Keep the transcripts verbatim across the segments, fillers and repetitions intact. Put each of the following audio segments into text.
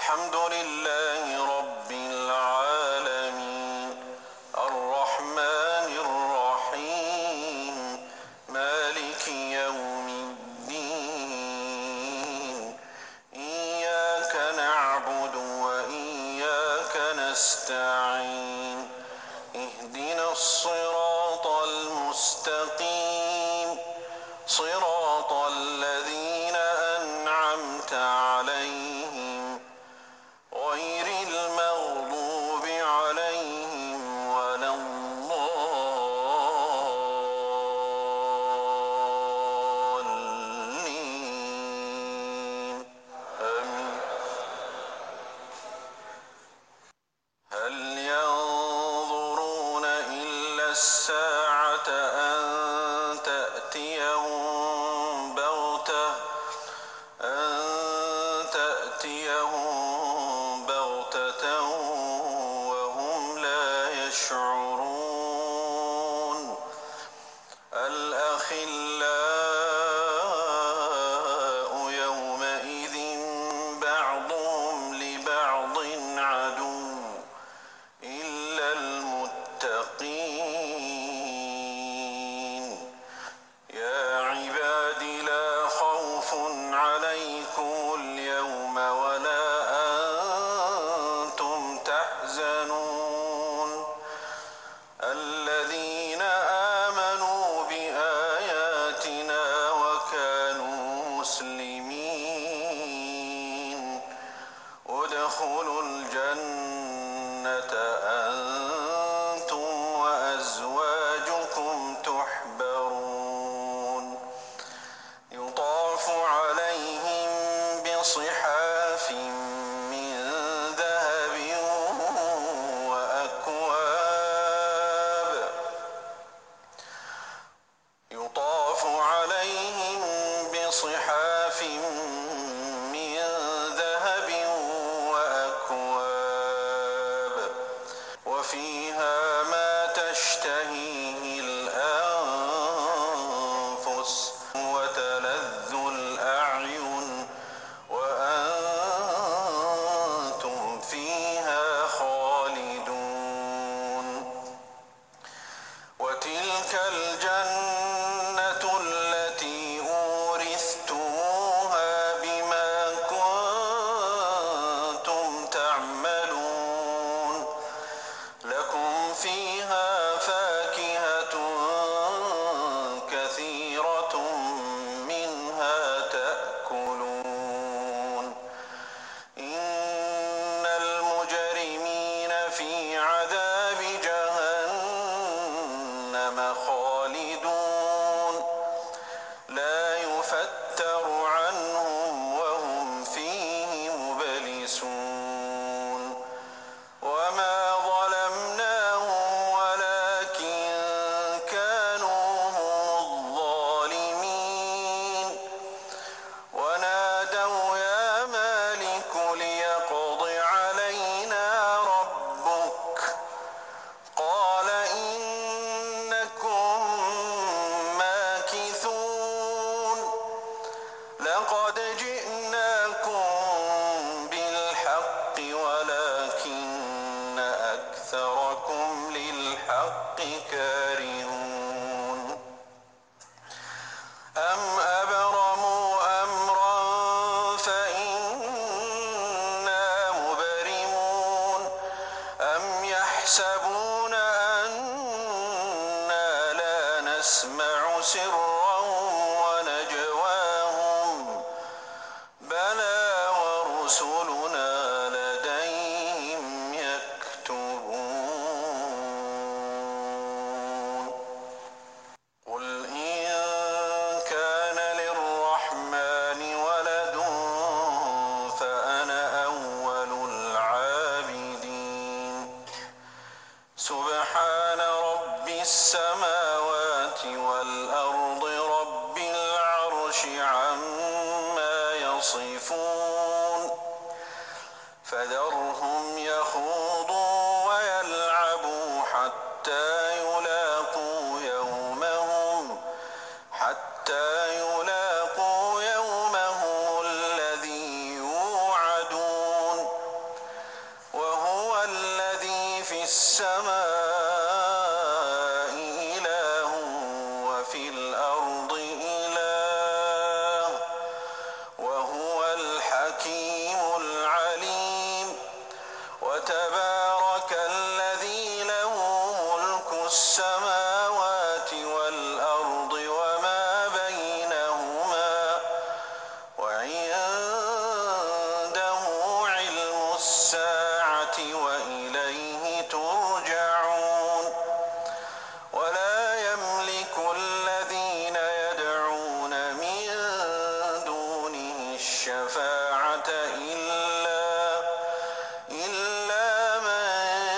الحمد لله رب العالمين الرحمن الرحيم مالك يوم الدين إياك نعبد وإياك نستعين اهدنا الصراط المستقيم صراط الذين أنعمت عليهم غير المغضوب عليهم ولا الضالين آمين. هل ينظرون إلا الساعة أن تأتيهم بغتة أن تأتيهم بغتة وهم لا يشعرون الأخلاء يومئذ بعضهم لبعض عدو إلا المتقين يا عباد لا خوف عليكم اليوم ولا أنتم تحزنون الذين آمنوا بآياتنا وكانوا مسلمين ادخلوا الجنة أنتم وأزواجكم تحبرون يطاف عليهم بصحاف من ذهب وأكواب يطاف عليهم بصحاف من ذهب وأكواب وفيها ما تشتهيه الأنفس وتلذ الأعين وأنتم فيها خالدون وتلك الجنة التي أورثتموها بما كنتم تعملون لكم فيها فاكهة كثيرة منها تأكلون إن المجرمين في عذاب جهنم خالدون لا يفتر عنهم وهم فيه مبلسون وما ظلمناهم ولكن كانوا هم الظالمين ونادوا يا مالك ليقض علينا ربك قال إنكم ماكثون لقد جئناكم بالحق ولكن أكثركم للحق كارهون أم أبرموا أمرا فإنا مبرمون أم يحسبون أنا لا نسمع سرهم ونجواهم بلى ورسلنا لديهم يكتبون قل إن كان للرحمن ولد فأنا أول العابدين سبحان رب السماوات والأرض رب العرش عما يصفون فذرهم يخوضوا ويلعبوا حتى يلاقوا يومهم حتى يلاقوا يومهم الذي يوعدون السماء إله وفي الأرض إله وهو الحكيم العليم وتبارك الذي له ملك السماوات والأرض وما بينهما وعنده علم الساعة وإليه ترجعون ولا يملك الذين يدعون من دونه الشفاعة إلا إلا من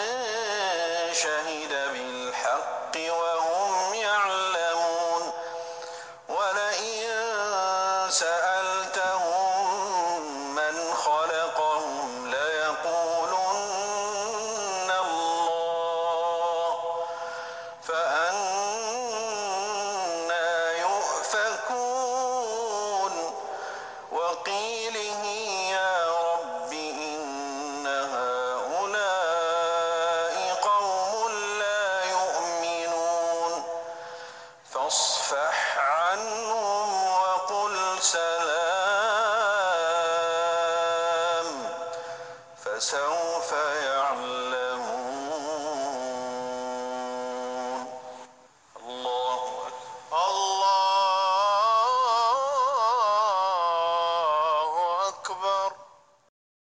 شهد بالحق وهم يعلمون ولئن سألتهم من خلقهم ليقولن الله فأنى يؤفكون وقيله يا رب إن هؤلاء قوم لا يؤمنون فاصفح عنهم وقل سلام فسوف